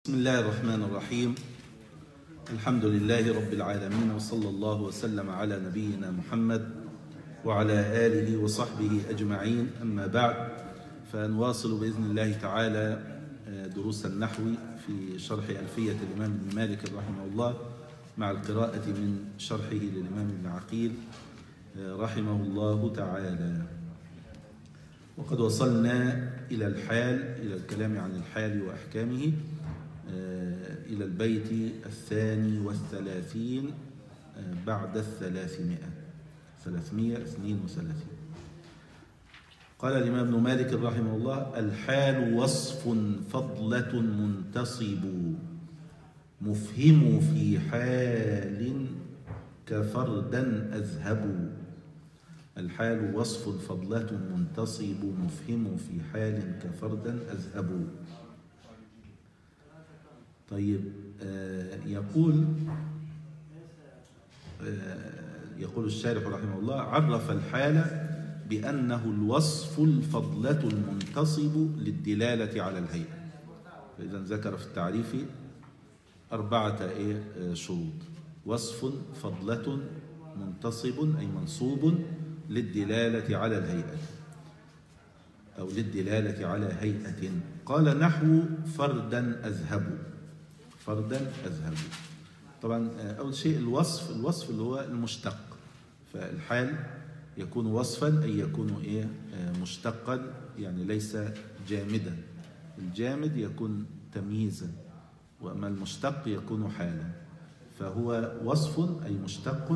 بسم الله الرحمن الرحيم. الحمد لله رب العالمين، وصلى الله وسلم على نبينا محمد وعلى آله وصحبه أجمعين. أما بعد، فنواصل بإذن الله تعالى دروس النحو في شرح ألفية الإمام ابن مالك رحمه الله، مع القراءة من شرحه للإمام ابن عقيل رحمه الله تعالى. وقد وصلنا إلى الحال، إلى الكلام عن الحال وأحكامه، إلى البيت 32 بعد 332. قال الإمام ابن مالك رحمه الله: الحال وصف فضلة منتصب، مفهم في حال كفردا أذهب. الحال وصف فضلة منتصب، مفهم في حال كفردا أذهب. طيب، يقول الشارح رحمه الله: عرف الحال بأنه الوصف الفضلة المنتصب للدلالة على الهيئة. فإذا ذكر في التعريف 4 شروط: وصف فضلة منتصب أي منصوب للدلالة على الهيئة أو للدلالة على هيئة. قال: نحو فردا أذهب. فردا أذهب. طبعا أول شيء الوصف اللي هو المشتق. فالحال يكون وصفا أي يكون مشتقا، يعني ليس جامدا. الجامد يكون تمييزا، وأما المشتق يكون حالا. فهو وصف أي مشتق.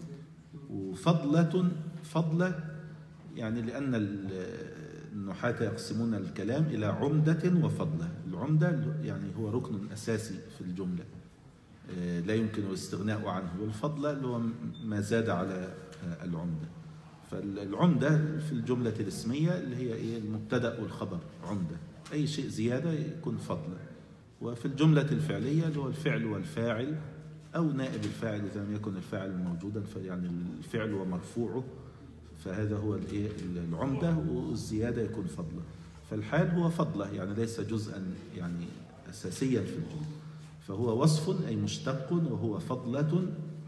وفضلة، فضلة يعني لأن النحاة يقسمون الكلام إلى عمدة وفضلة. العمدة يعني هو ركن أساسي في الجملة لا يمكن الاستغناء عنه، والفضلة اللي هو ما زاد على العمدة. فالعمدة في الجملة الاسمية اللي هي المبتدأ والخبر عمدة، أي شيء زيادة يكون فضلة. وفي الجملة الفعلية اللي هو الفعل والفاعل أو نائب الفاعل إذا لم يكن الفاعل موجودا، فيعني الفعل ومرفوعه، فهذا هو العمدة، والزيادة يكون فضلة. فالحال هو فضلة، يعني ليس جزءا يعني أساسيا في الجملة. فهو وصف أي مشتق، وهو فضلة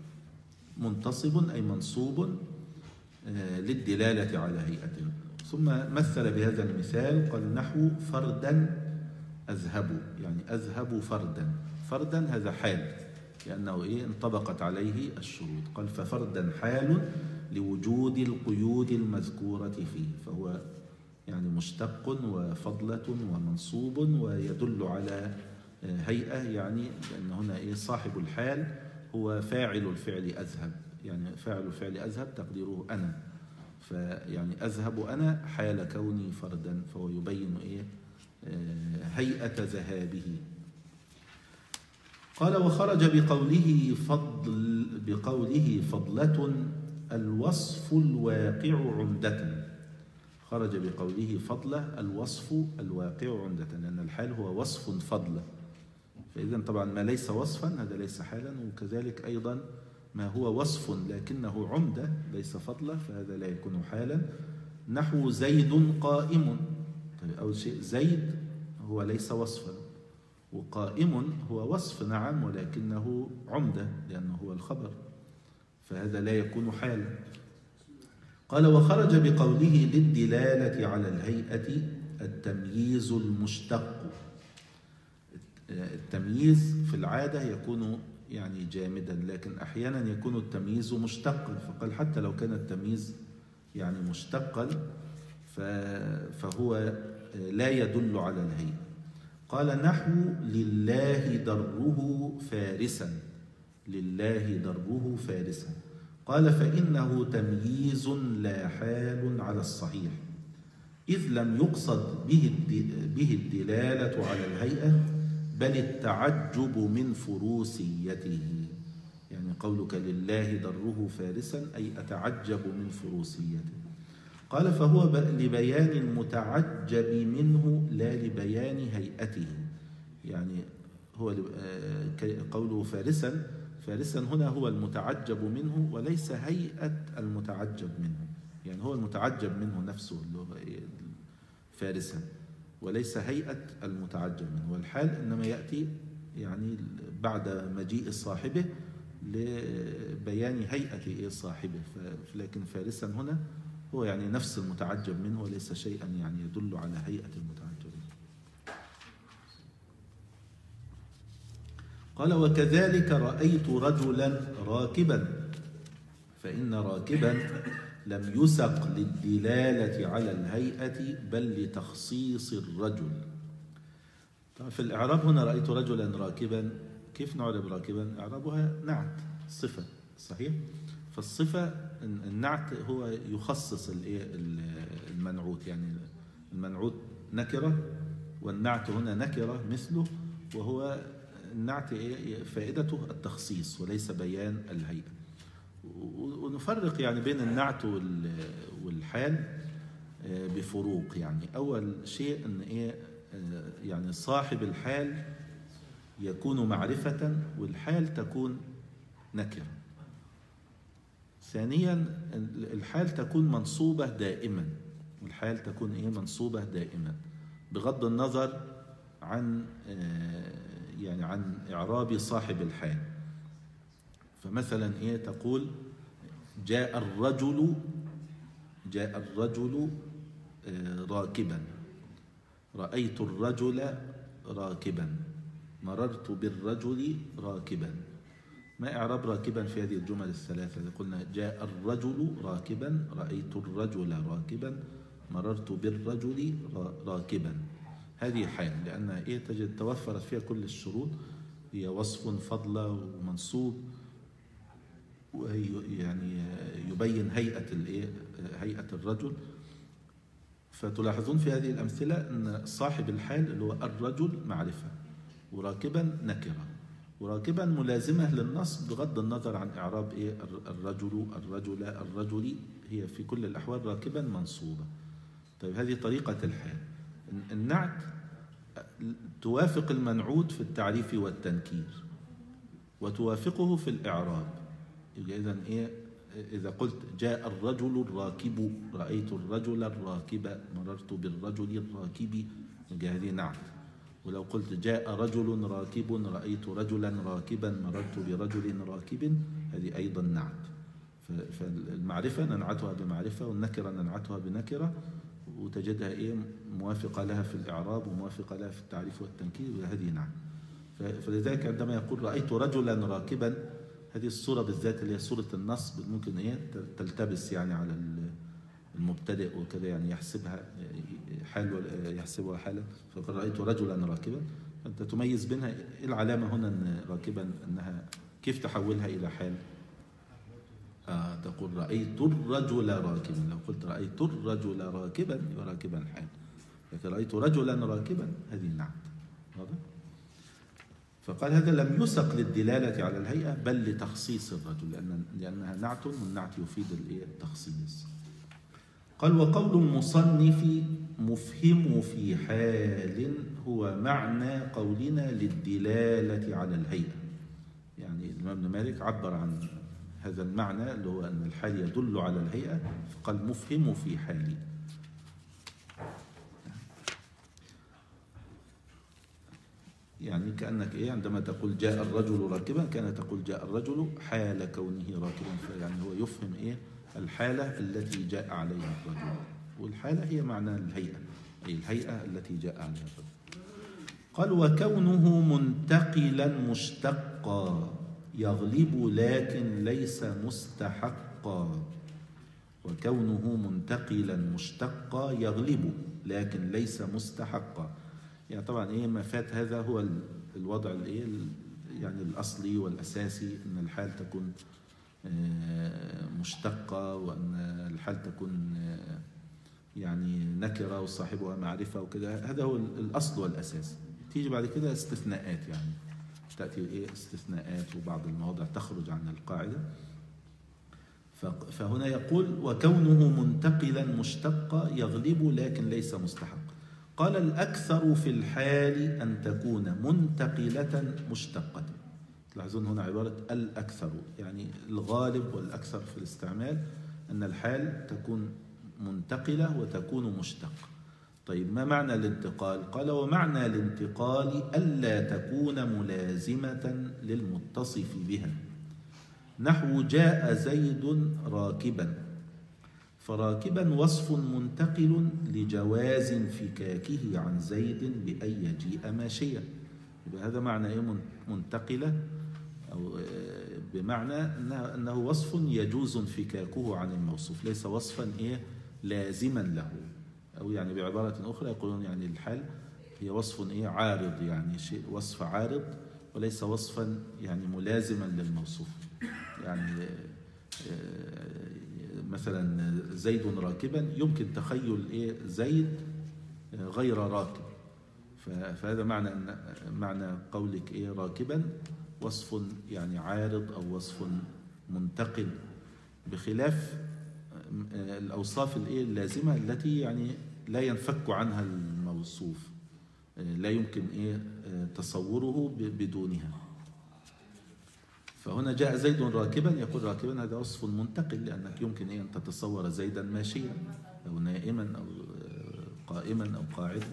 منتصب أي منصوب للدلالة على هيئة. ثم مثل بهذا المثال قال: نحو فردا أذهب، يعني أذهب فردا. فردا هذا حال لأنه انطبقت عليه الشروط. قال: ففردا حال لوجود القيود المذكورة فيه. فهو يعني مشتق وفضلة ومنصوب ويدل على هيئة، يعني لأن هنا صاحب الحال هو فاعل الفعل أذهب، يعني فاعل الفعل أذهب تقديره أنا. فيعني أذهب أنا حال كوني فردا، فهو يبين هيئة ذهابه. قال: وخرج بقوله فضلة الوصف الواقع عمدة. خرج بقوله فضلة الوصف الواقع عمدة، لأن الحال هو وصف فضلة. فإذا طبعا ما ليس وصفا هذا ليس حالا، وكذلك أيضا ما هو وصف لكنه عمدة ليس فضلة فهذا لا يكون حالا. نحو زيد قائم. طيب، أول شيء زيد هو ليس وصفا، وقائم هو وصف نعم ولكنه عمدة لأنه هو الخبر، فهذا لا يكون حالا. قال: وخرج بقوله للدلالة على الهيئة التمييز المشتق. التمييز في العادة يكون يعني جامدا، لكن أحيانا يكون التمييز مشتقا. فقال: حتى لو كان التمييز يعني مشتقا فهو لا يدل على الهيئة. قال: نحو لله دره فارسا. لله دره فارسا. قال: فإنه تمييز لا حال على الصحيح، إذ لم يقصد به الدلالة على الهيئة، بل التعجب من فروسيته. يعني قولك لله دره فارسا أي أتعجب من فروسيته. قال: فهو لبيان المتعجب منه لا لبيان هيئته. يعني هو قوله فارسا، فارسا هنا هو المتعجب منه وليس هيئة المتعجب منه، يعني هو المتعجب منه نفسه اللي هو فارسا. وليس هيئة المتعجب منه. والحال إنما يأتي يعني بعد مجيء صاحبه لبيان هيئة صاحبه، لكن فارسا هنا هو يعني نفس المتعجب منه وليس شيئا يعني يدل على هيئة المتعجب منه. قال: وكذلك رأيت رجلا راكبا، فإن راكبا لم يسق للدلالة على الهيئة بل لتخصيص الرجل. طبعا في الإعراب هنا رأيت رجلا راكبا، كيف نعرب راكبا؟ إعرابها نعت صفة، صحيح؟ فالصفة النعت هو يخصص المنعوت، يعني المنعوت نكرة والنعت هنا نكرة مثله، وهو النعت فائدته التخصيص وليس بيان الهيئة. ونفرق يعني بين النعت والحال بفروق. يعني أول شيء أن يعني صاحب الحال يكون معرفة والحال تكون نكرة. ثانيا الحال تكون منصوبة دائما، الحال تكون منصوبة دائما بغض النظر عن يعني عن إعراب صاحب الحال. فمثلا تقول جاء الرجل راكبا، رأيت الرجل راكبا، مررت بالرجل راكبا. ما إعراب راكبا في هذه الجمل الثلاثة؟ قلنا جاء الرجل راكبا، رأيت الرجل راكبا، مررت بالرجل راكبا. هذه حال لأنها تجد توفرت فيها كل الشروط، هي وصف فضلة ومنصوب، يعني يبين هيئة الرجل. فتلاحظون في هذه الأمثلة أن صاحب الحال اللي هو الرجل معرفة، وراكبا نكرة، وراكبا ملازمة للنصب بغض النظر عن إعراب الرجل هي في كل الأحوال راكبا منصوبة. طيب هذه طريقة الحال. النعت توافق المنعوت في التعريف والتنكير وتوافقه في الإعراب. إذن إذا قلت جاء الرجل الراكب، رأيت الرجل الراكب، مررت بالرجل الراكب، هذه نعت. ولو قلت جاء رجل راكب، رأيت رجلا راكبا، مررت برجل راكب، هذه أيضا نعت. فالمعرفة ننعتها بمعرفة، والنكرة ننعتها بنكرة، وتجدها موافقة لها في الإعراب وموافقة لها في التعريف والتنكير، وهذه نعت. فلذلك عندما يقول رأيت رجلا راكبا، هذه الصورة بالذات اللي هي صورة النصب ممكن تلتبس يعني على المبتدئ وكذا، يعني يحسبها حال يحسبها حالا. فقال رأيت رجلا راكبا، أنت تميز بينها. العلامة هنا أن راكبا أنها كيف تحولها إلى حال؟ تقول رأيت الرجل راكبا. لو قلت رأيت الرجل راكبا يبقى راكبا حال، لكن رأيت رجلا راكبا هذه نعت. واضح؟ فقال هذا لم يسق للدلالة على الهيئة بل لتخصيص الرجل، لأنها نعت، والنعت يفيد التخصيص. قال وقول المصنف مفهم في حال هو معنى قولنا للدلالة على الهيئة. يعني الإمام ابن مالك عبر عن هذا المعنى اللي هو أن الحال يدل على الهيئة، فقال مفهم في حال. يعني كأنك عندما تقول جاء الرجل راكبا كان تقول جاء الرجل حال كونه راكبا، فيعني هو يفهم الحالة التي جاء عليها الرجل، والحالة هي معنى الهيئة، أي الهيئة التي جاء عليها الرجل. قال وكونه منتقلا مشتقا يغلب لكن ليس مستحقا. وكونه منتقلا مشتقا يغلب لكن ليس مستحقا. يعني طبعا ما فات هذا هو الوضع يعني الأصلي والأساسي، أن الحال تكون مشتقة، وأن الحال تكون يعني نكرة وصاحبها معرفة وكذا. هذا هو الأصل والأساس. تيجي بعد كده استثناءات، يعني تأتي استثناءات وبعض المواضع تخرج عن القاعدة. فهنا يقول وكونه منتقلا مشتقا يغلب لكن ليس مستحق. قال الأكثر في الحال أن تكون منتقلة مشتقة. تلاحظون هنا عبارة الأكثر، يعني الغالب والأكثر في الاستعمال أن الحال تكون منتقلة وتكون مشتقة. طيب ما معنى الانتقال؟ قال ومعنى الانتقال ألا تكون ملازمة للمتصف بها، نحو جاء زيد راكبا، فراكبا وصف منتقل لجواز انفكاكه عن زيد بأن يجيء ماشيا. يبقى هذا معنى إيه منتقلة، أو بمعنى أنه وصف يجوز انفكاكه عن الموصوف، ليس وصفا إيه لازما له، أو يعني بعبارة أخرى يقولون يعني الحال هي وصف إيه عارض، يعني شيء وصف عارض وليس وصفا يعني ملازما للموصوف. يعني مثلا زيد راكبا يمكن تخيل إيه زيد غير راكب، فهذا معنى قولك إيه راكبا وصف يعني عارض أو وصف منتقل، بخلاف الأوصاف الإيه اللازمة التي يعني لا ينفك عنها الموصوف، لا يمكن إيه تصوره بدونها. فهنا جاء زيد راكبا، يقول راكبا هذا وصف منتقل، لأنك يمكن أن تتصور زيدا ماشيا أو نائما أو قائما أو قاعدا.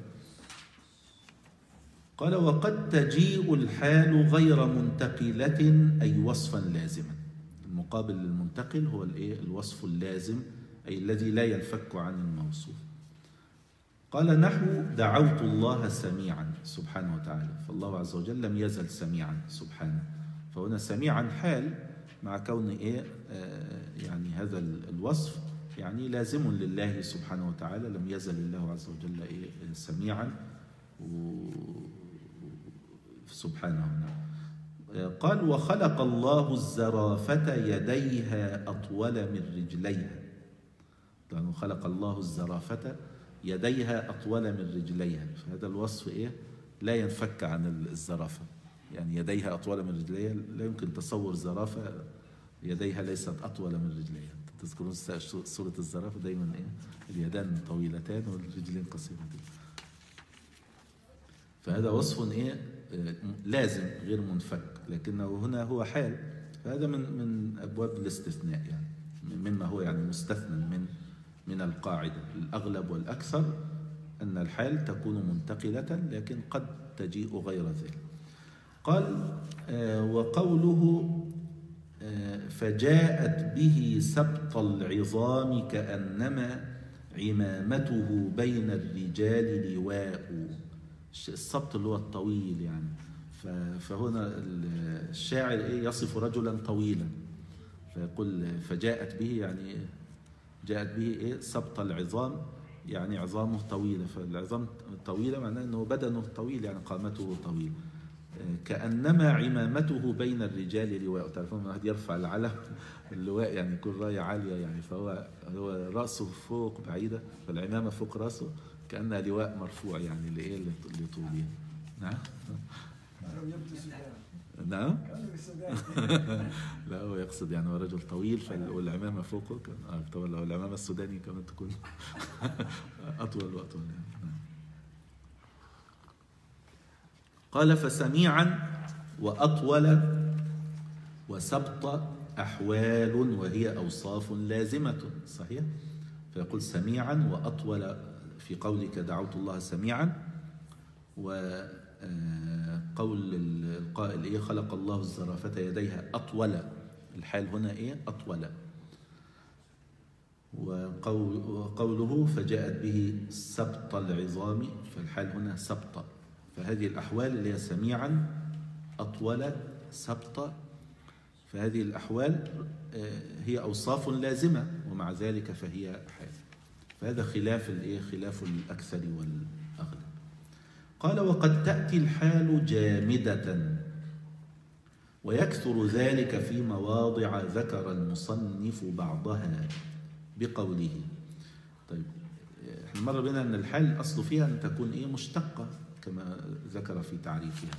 قال وقد تجيء الحال غير منتقلة أي وصفا لازما. المقابل للمنتقل هو الوصف اللازم، أي الذي لا ينفك عن الموصوف. قال نحو دعوت الله سميعا سبحانه وتعالى، فالله عز وجل لم يزل سميعا سبحانه، فهنا سميعا حال مع كون يعني هذا الوصف يعني لازم لله سبحانه وتعالى، لم يزل الله عز وجل سميعا سبحانه. قال وخلق الله الزرافة يديها أطول من رجليها، لأنه خلق الله الزرافة يديها أطول من رجليها، فهذا الوصف لا ينفك عن الزرافة، يعني يديها أطول من رجليها، لا يمكن تصور زرافة يديها ليست أطول من رجليها. تذكرون صورة الزرافة دايما اليدان طويلتان والرجلين قصيرتان، فهذا وصف لازم غير منفك، لكنه هنا هو حال، فهذا من أبواب الاستثناء، يعني مما هو يعني مستثنى من القاعدة. الأغلب والأكثر أن الحال تكون منتقلة، لكن قد تجيء غير ذلك. قال وقوله فجاءت به سبط العظام كأنما عمامته بين الرجال لواء، السبط اللي هو الطويل يعني. فهنا الشاعر يصف رجلا طويلا، فيقول فجاءت به يعني جاءت به سبط العظام، يعني عظامه طويلة، فالعظام طويلة معناه أنه بدنه طويل، يعني قامته طويل. كأنما عمامته بين الرجال لواء، تعرفون واحد يرفع العلم اللواء يعني يكون راية عالية، يعني فهو رأسه فوق بعيدة، فالعمامة فوق رأسه كأنها لواء مرفوع، يعني لطولها. نعم نعم لا هو يقصد يعني هو رجل طويل والعمامة فوقه، طبعا لو العمامة السوداني كمان تكون أطول وأطول يعني. قال فسميعا وأطول وسبط أحوال وهي أوصاف لازمة، صحيح؟ فيقول سميعا وأطول في قولك دعوت الله سميعا، وقول القائل خلق الله الزرافة يديها أطول، الحال هنا أطول. وقوله فجاءت به سبط العظام، فالحال هنا سبط. فهذه الأحوال اللي هي سميعا أطول سبط، فهذه الأحوال هي أوصاف لازمة، ومع ذلك فهي حال. فهذا خلاف الأكثر والأغلب. قال وقد تأتي الحال جامدة، ويكثر ذلك في مواضع ذكر المصنف بعضها بقوله. طيب احنا مر بنا أن الحال الأصل فيها أن تكون مشتقة كما ذكر في تعريفها،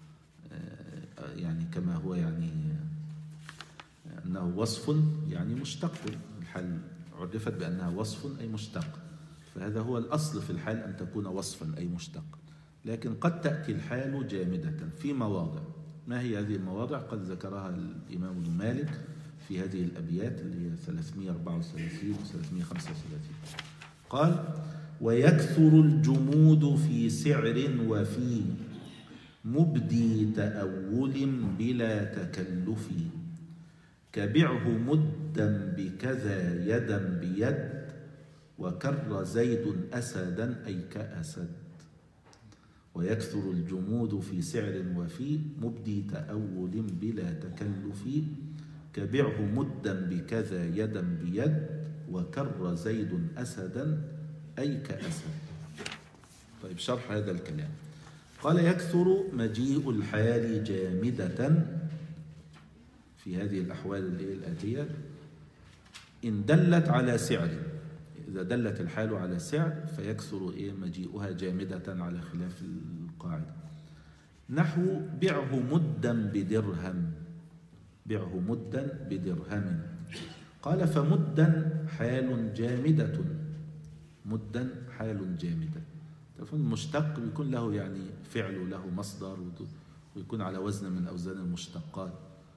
يعني كما هو يعني أنه وصف يعني مشتق، الحال عرفت بأنها وصف أي مشتق، فهذا هو الأصل في الحال أن تكون وصفا أي مشتق. لكن قد تأتي الحال جامدة في مواضع. ما هي هذه المواضع؟ قد ذكرها الإمام ابن مالك في هذه الأبيات اللي هي 334 و 335. قال ويكثر الجمود في سعر وفي مبدي تأول بلا تكلف كبعه مدا بكذا يدا بيد وكر زيد أسدا أي كأسد. ويكثر الجمود في سعر وفي مبدي تأول بلا تكلف كبعه مدا بكذا يدا بيد وكر زيد أسدا أي كأسد. طيب شرح هذا الكلام. قال يكثر مجيء الحال جامدة في هذه الأحوال الآتية إن دلت على سعر. إذا دلت الحال على سعر فيكثر مجيئها جامدة على خلاف القاعدة. نحو بعه مدا بدرهم، بعه مدا بدرهم. قال فمدا حال جامدة، مدا حال جامدة. المشتق بيكون له يعني فعل وله مصدر ويكون على وزن من أوزان المشتقات.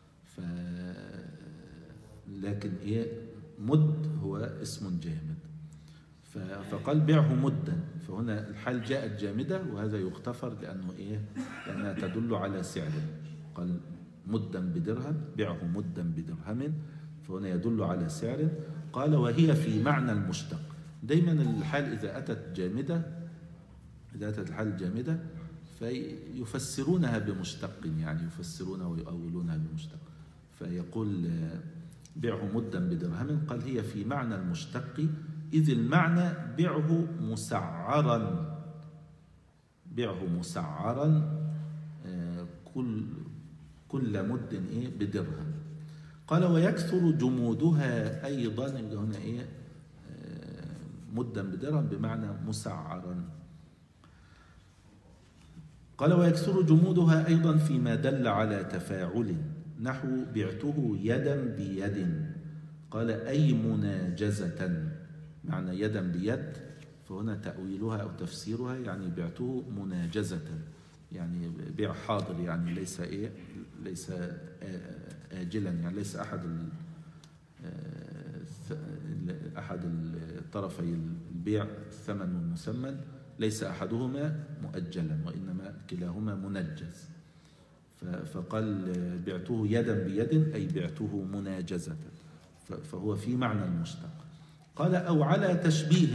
لكن مد هو اسم جامد. فقال بعه مدا، فهنا الحال جاءت جامدة وهذا يغتفر لأنه لأنها تدل على سعر. قال مدا بدرهم، بعه مدا بدرهم، فهنا يدل على سعر. قال وهي في معنى المشتق. دايما الحال إذا أتت جامدة، إذا أتت الحال جامدة فيفسرونها بمشتق، يعني يفسرونها ويؤولونها بمشتق. فيقول بعه مدا بدرهم، قال هي في معنى المشتق إذ المعنى بعه مسعرا، بعه مسعرا كل مد بدرهم. قال ويكثر جمودها أيضا، هنا مدا بدرهم بمعنى مسعرا. قال ويكثر جمودها أيضا فيما دل على تفاعل. نحو بعته يدا بيد. قال أي مناجزة، معنى يدا بيد، فهنا تأويلها أو تفسيرها يعني بعته مناجزة، يعني بيع حاضر، يعني ليس آجلا، يعني ليس أحد الطرفي البيع ثمن مسمى، ليس أحدهما مؤجلا وإنما كلاهما منجز. فقال بعته يدا بيد أي بعته مناجزة، فهو في معنى المشتق. قال أو على تشبيه.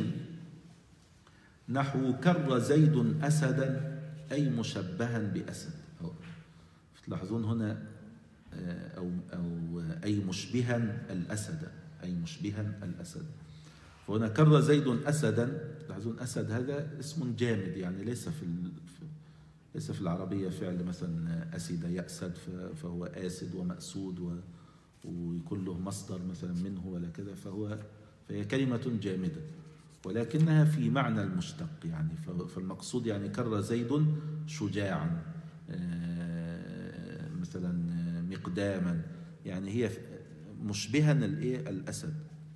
نحو كر زيد أسدا أي مشبها بأسد. تلاحظون هنا أو أي مشبها الأسد، أي مشبها الأسد. فهنا كر زيد أسدا. تلاحظون أسد هذا اسم جامد، يعني ليس في العربية فعل مثلا أسد يأسد فهو آسد ومأسود ويكون له مصدر مثلا منه ولا كذا، فهي كلمة جامدة ولكنها في معنى المشتق. يعني فالمقصود يعني كر زيد شجاعا مثلا مقداما، يعني هي مشبها الأسد.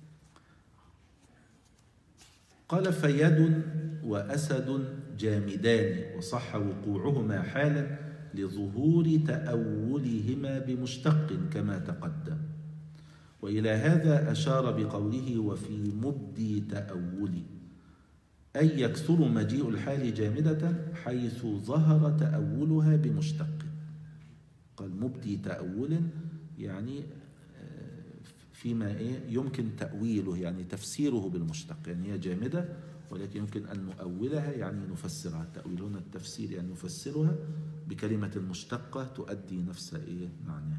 قال فيد وأسد جامدان وصح وقوعهما حالا لظهور تأولهما بمشتق كما تقدم. وإلى هذا أشار بقوله وفي مبدي تأول، أي يكثر مجيء الحال جامدة حيث ظهر تأولها بمشتق. قال مبدي تأول يعني فيما يمكن تأويله، يعني تفسيره بالمشتق، يعني هي جامدة ولكن يمكن أن نؤولها يعني نفسرها. التأويل هنا التفسير، يعني نفسرها بكلمة مشتقة تؤدي نفس معناها.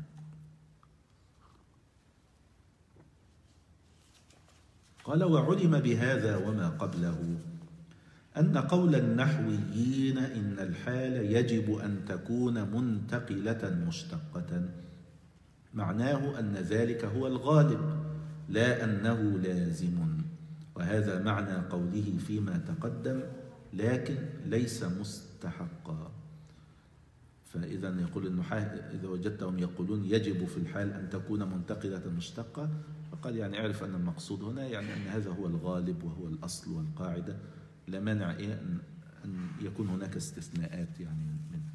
قال وعلم بهذا وما قبله أن قول النحويين إن الحال يجب أن تكون منتقلة مشتقة معناه أن ذلك هو الغالب لا أنه لازم، وهذا معنى قوله فيما تقدم لكن ليس مستحقا. فإذا يقول النحاة إذا وجدتهم يقولون يجب في الحال أن تكون منتقلة مشتقة، فقال يعني اعرف أن المقصود هنا يعني أن هذا هو الغالب وهو الأصل والقاعدة، لا مانع أن يكون هناك استثناءات يعني منه.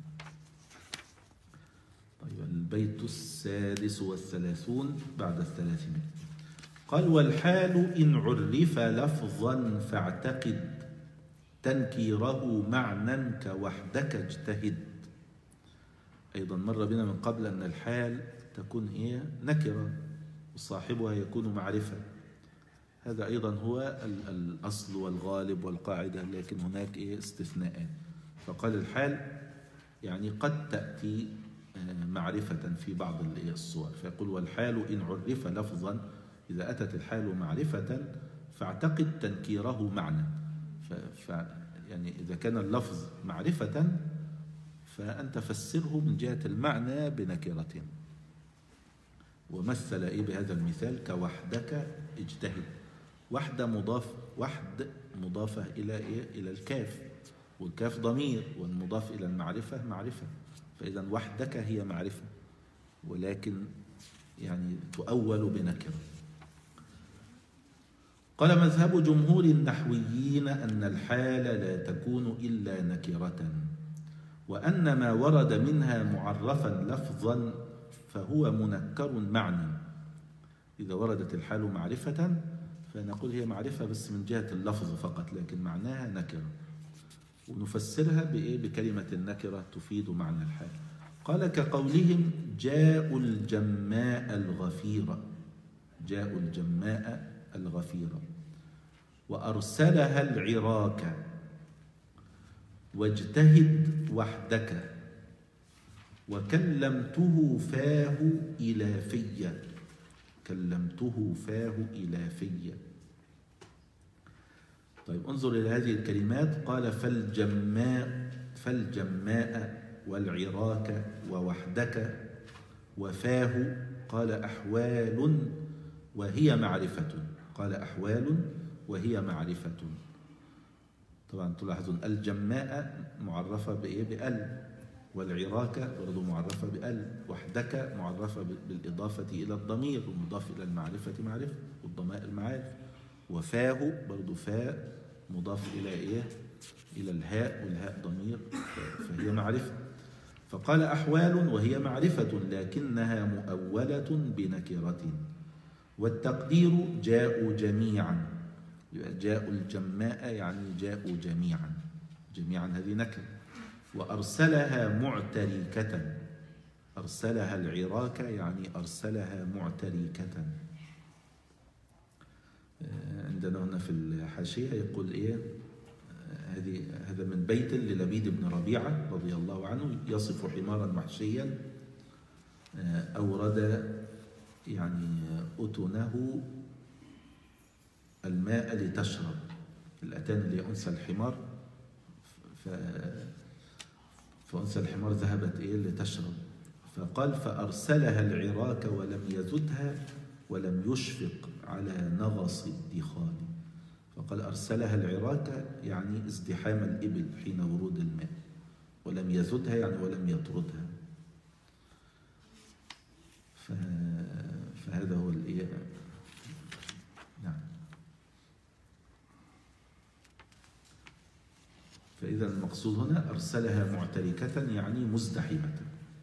طيب البيت 36 بعد 300. قال والحال إن عرف لفظا فاعتقد تنكيره معنى كوحدك اجتهد. أيضا مر بنا من قبل أن الحال تكون نكرة وصاحبها يكون معرفة. هذا أيضا هو الأصل والغالب والقاعدة، لكن هناك استثناءات. فقال الحال يعني قد تأتي معرفة في بعض الصور، فيقول والحال إن عرف لفظا، إذا أتت الحال معرفة فاعتقد تنكيره معنى. يعني إذا كان اللفظ معرفة فأنت فسره من جهة المعنى بنكرة. ومثل بهذا المثال كوحدك اجتهد. وحد مضافة إلى الكاف، والكاف ضمير، والمضاف إلى المعرفة معرفة، فإذا وحدك هي معرفة، ولكن يعني تؤول بنكرة. قال مذهب جمهور النحويين أن الحال لا تكون إلا نكرة، وأن ما ورد منها معرفا لفظا فهو منكر معنى. إذا وردت الحال معرفة فنقول هي معرفة بس من جهة اللفظ فقط، لكن معناها نكرة، ونفسرها بكلمة النكرة تفيد معنى الحال. قال كقولهم جاءوا الجماء الغفيرة، جاءوا الجماء الغفيرة، وأرسلها العراك، واجتهد وحدك، وكلمته فاه إلى فيا، كلمته فاه إلى فيا. طيب انظر إلى هذه الكلمات. قال فالجماء والعراك ووحدك وفاه. قال أحوال وهي معرفة، قال أحوال وهي معرفة. طبعا تلاحظون الجماء معرفة بأل، والعراك برضو معرفة بأل، وحدك معرفة بالإضافة إلى الضمير، والمضاف إلى المعرفة معرفة، والضمائر معارف. وفاه برضو فاء مضاف إلى إلى الهاء، والهاء ضمير، فهي معرفة. فقال أحوال وهي معرفة لكنها مؤولة بنكرة. والتقدير جاءوا جميعا، جاءوا الجماء يعني جاءوا جميعا، جميعا هذه نكرة. وأرسلها معتركة، أرسلها العراك يعني أرسلها معتركة. عندنا هنا في الحاشية يقول هذا من بيت للبيد بن ربيعة رضي الله عنه يصف حمارا محشيا أورد يعني أتنه الماء لتشرب. الأتان اللي أنثى الحمار، فأنثى الحمار ذهبت لتشرب، فقال فأرسلها العراك ولم يزدها ولم يشفق على نغص الدخان. فقال أرسلها العراك يعني ازدحام الإبل حين ورود الماء، ولم يزدها يعني ولم يطردها. فهذا هو نعم. فإذا المقصود هنا أرسلها معتركة يعني مزدحمة،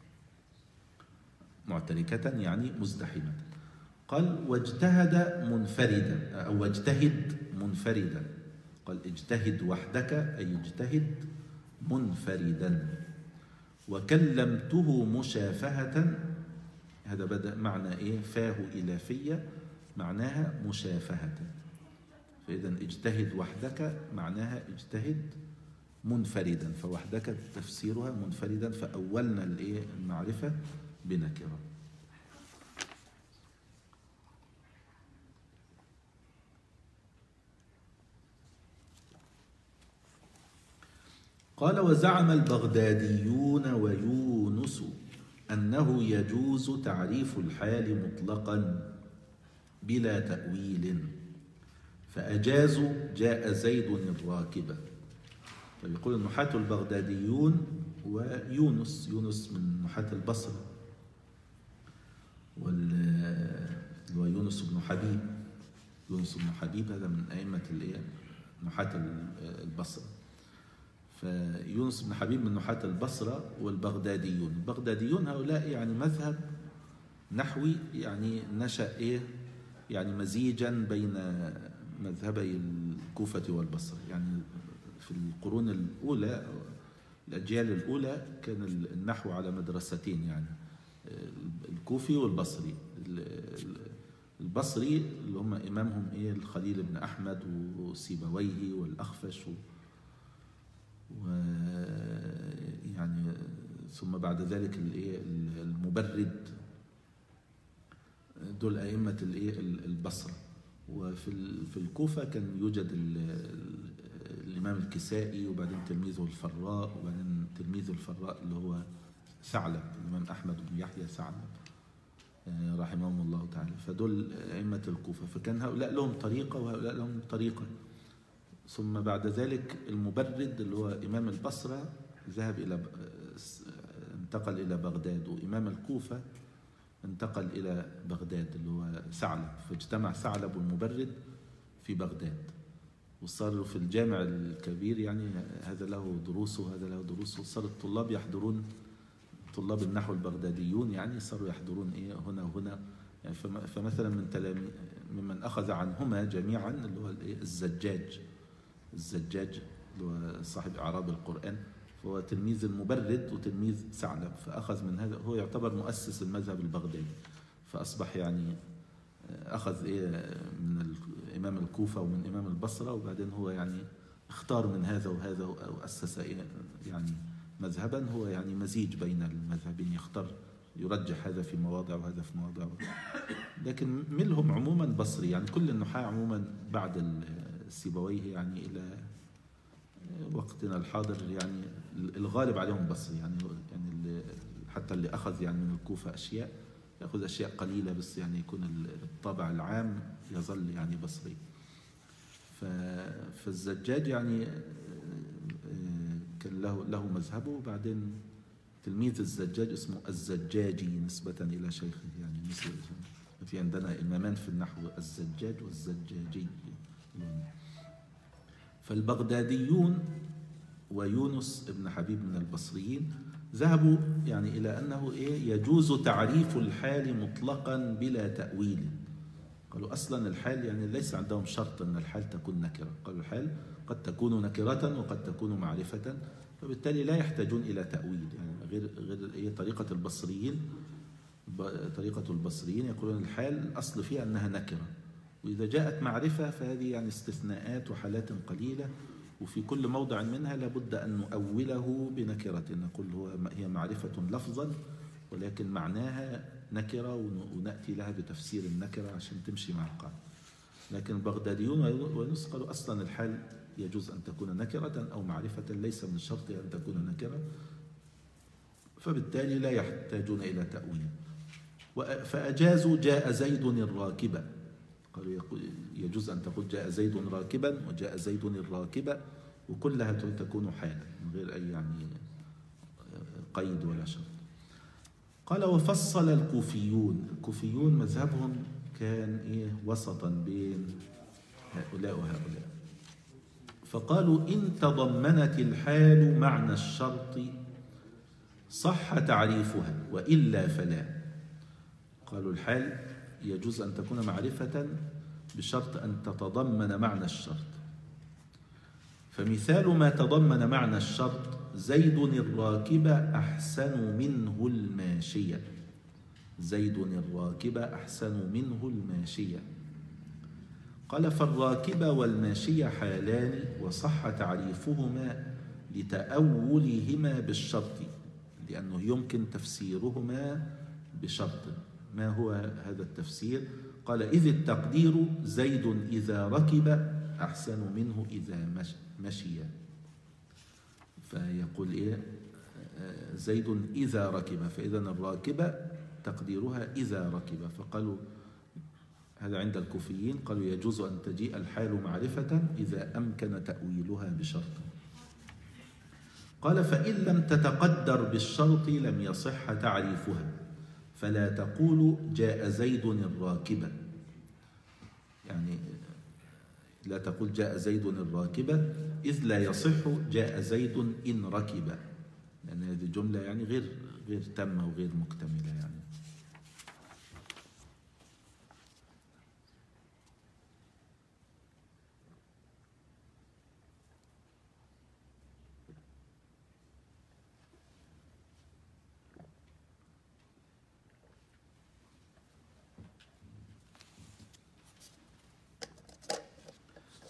معتركة يعني مزدحمة. قال واجتهد منفردا أو واجتهد منفردا. قال اجتهد وحدك أي اجتهد منفردا. وكلمته مشافهة، هذا بدأ معنى فاه إلى في معناها مشافهة. فإذا اجتهد وحدك معناها اجتهد منفردا، فوحدك تفسيرها منفردا، فأولنا المعرفة بنكرة. قال وزعم البغداديون ويونس أنه يجوز تعريف الحال مطلقا بلا تأويل، فأجازوا جاء زيد الراكبة. فيقول النحاة البغداديون ويونس، يونس من نحاة البصرة، ويونس بن حبيب، يونس بن حبيب هذا من أئمة نحاة البصرة. فيونس بن حبيب من نحاة البصرة. والبغداديون، البغداديون هؤلاء يعني مذهب نحوي يعني نشأ يعني مزيجا بين مذهبي الكوفة والبصرة، يعني في القرون الأولى، الأجيال الأولى، كان النحو على مدرستين يعني، الكوفي والبصري. البصري اللي هم إمامهم الخليل بن أحمد وسيبويه والأخفش ويعني ثم بعد ذلك المبرد، دول أئمة البصرة. وفي الكوفة كان يوجد الإمام الكسائي، وبعدين تلميذه الفراء، وبعدين تلميذه الفراء اللي هو ثعلب، الإمام أحمد بن يحيى ثعلب رحمهم الله تعالى. فدول أئمة الكوفة، فكان هؤلاء لهم طريقة وهؤلاء لهم طريقة. ثم بعد ذلك المبرد اللي هو إمام البصرة انتقل إلى بغداد، وإمام الكوفة انتقل إلى بغداد اللي هو ثعلب، فاجتمع ثعلب والمبرد في بغداد، وصاروا في الجامع الكبير يعني هذا له دروسه وهذا له دروسه. صار الطلاب يحضرون، طلاب النحو البغداديون يعني صاروا يحضرون هنا وهنا يعني. فمثلا ممن أخذ عنهما جميعا اللي هو الزجاج اللي هو صاحب إعراب القرآن، فهو تلميذ المبرد وتلميذ ثعلب، فأخذ من هذا، هو يعتبر مؤسس المذهب البغدادي، فأصبح يعني أخذ من إمام الكوفة ومن إمام البصرة، وبعدين هو يعني اختار من هذا وهذا وأسس يعني مذهبا هو يعني مزيج بين المذهبين، يختار يرجح هذا في مواضع وهذا في مواضع. لكن ملهم عموما بصري يعني، كل النحاة عموما بعد السيبويه يعني إلى وقتنا الحاضر يعني الغالب عليهم بصري يعني حتى اللي أخذ يعني من الكوفة أشياء يأخذ أشياء قليلة بس يعني يكون الطابع العام يظل يعني بصري. فالزجاج يعني كان له مذهبه، وبعدين تلميذ الزجاج اسمه الزجاجي نسبة إلى شيخه يعني، مثل في عندنا إمامان في النحو الزجاج والزجاجي. فالبغداديون ويونس ابن حبيب من البصريين ذهبوا يعني إلى أنه يجوز تعريف الحال مطلقا بلا تأويل. قالوا أصلا الحال يعني ليس عندهم شرط أن الحال تكون نكرة، قالوا الحال قد تكون نكرة وقد تكون معرفة، فبالتالي لا يحتاجون إلى تأويل يعني غير طريقة البصريين. طريقة البصريين يقولون الحال الأصل فيها أنها نكرة، وإذا جاءت معرفة فهذه يعني استثناءات وحالات قليلة، وفي كل موضع منها لابد أن نؤوله بنكرة، نقول هي معرفة لفظا ولكن معناها نكرة، ونأتي لها بتفسير النكرة عشان تمشي مع القاعدة. لكن البغداديون ويونس قالوا أصلا الحال يجوز أن تكون نكرة أو معرفة، ليس من شرط أن تكون نكرة، فبالتالي لا يحتاجون إلى تأويل. فأجازوا جاء زيد الراكبة، قالوا يجوز أن تقول جاء زيد راكبا وجاء زيد الراكبة، وكلها تكون حالا من غير أي يعني قيد ولا شرط. قال وفصل الكوفيون مذهبهم كان وسطا بين هؤلاء وهؤلاء، فقالوا إن تضمنت الحال معنى الشرط صح تعريفها وإلا فلا. قالوا الحال يجوز أن تكون معرفة بشرط أن تتضمن معنى الشرط. فمثال ما تضمن معنى الشرط زيد الراكب أحسن منه الماشية، زيد الراكب أحسن منه الماشية. قال فالراكب والماشية حالان وصح تعريفهما لتأولهما بالشرط، لأنه يمكن تفسيرهما بشرط. ما هو هذا التفسير؟ قال إذ التقدير زيد إذا ركب أحسن منه إذا مشي. فيقول زيد إذا ركب، فإذا الراكبة تقديرها إذا ركب. فقالوا هذا عند الكوفيين، قالوا يجوز أن تجيء الحال معرفة إذا أمكن تأويلها بشرط. قال فإن لم تتقدر بالشرط لم يصح تعريفها، فلا تقول جاء زيد الراكبة، يعني لا تقول جاء زيد الراكبة، إذ لا يصح جاء زيد إن ركب، لأن هذه جملة يعني غير تامة وغير مكتملة يعني.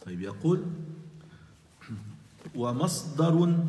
طيب يقول ومصدر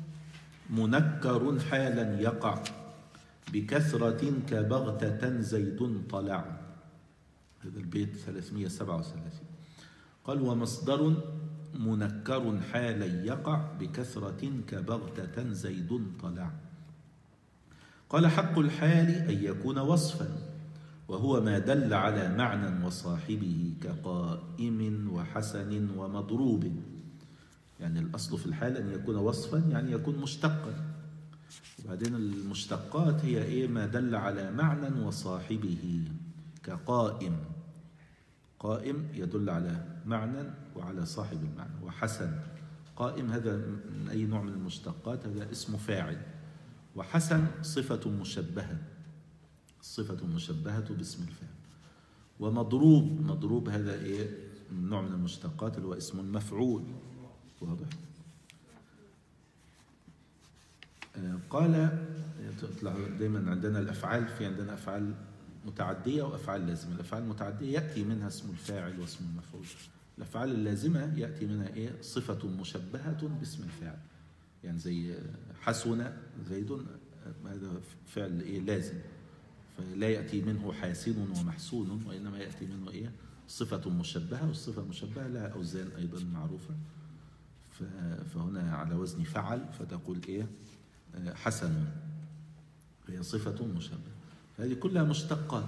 منكر حالا يقع بكثرة كبغتة زيد طلع. هذا البيت 337. قال ومصدر منكر حالا يقع بكثرة كبغتة زيد طلع. قال حق الحال أن يكون وصفا، وهو ما دل على معنى وصاحبه كقائم وحسن ومضروب. يعني الأصل في الحال أن يكون وصفا، يعني يكون مشتقا. وبعدين المشتقات هي إيه؟ ما دل على معنى وصاحبه كقائم. قائم يدل على معنى وعلى صاحب المعنى. وحسن، قائم هذا من أي نوع من المشتقات، هذا اسم فاعل. وحسن صفة مشبهة، الصفة المشبهة باسم الفاعل. ومضروب، مضروب هذا إيه؟ من نوع من المشتقات اللي هو اسم المفعول. واضح؟ قال دائما عندنا الأفعال، في عندنا أفعال متعدية وأفعال لازمة. الأفعال المتعدية يأتي منها اسم الفاعل واسم المفعول. الأفعال اللازمة يأتي منها إيه؟ صفة مشبهة باسم الفاعل. يعني زي حسن زيد، هذا فعل إيه؟ لازم، فلا يأتي منه حاسن ومحسون، وإنما يأتي منه إيه؟ صفة مشبهة. والصفة المشبهة لها أوزان أيضا معروفة، فهنا على وزن فعل، فتقول إيه؟ حسن، هي صفة مشبهة. هذه كلها مشتقات.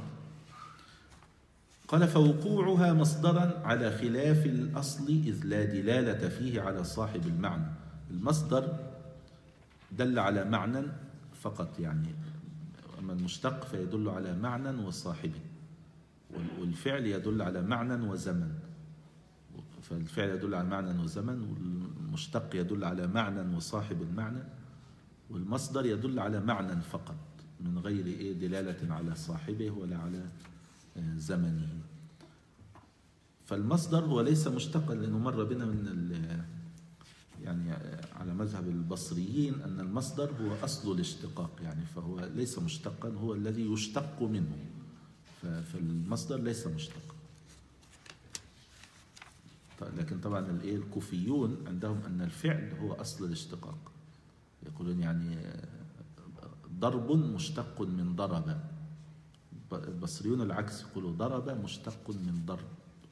قال فوقوعها مصدرا على خلاف الأصل إذ لا دلالة فيه على صاحب المعنى. المصدر دل على معنى فقط، يعني أما المشتق فيدل على معنى وصاحبه، والفعل يدل على معنى وزمن. فالفعل يدل على معنى وزمن، والمشتق يدل على معنى وصاحب المعنى، والمصدر يدل على معنى فقط من غير إيه؟ دلالة على صاحبه ولا على زمنه. فالمصدر هو ليس مشتقا، لأنه مر بنا من يعني على مذهب البصريين أن المصدر هو أصل الاشتقاق، يعني فهو ليس مشتقا، هو الذي يشتق منه. فالمصدر ليس مشتقا. لكن طبعا الكوفيون عندهم أن الفعل هو أصل الاشتقاق. يقولون يعني ضرب مشتق من ضرب. البصريون العكس، يقولوا ضرب مشتق من ضرب.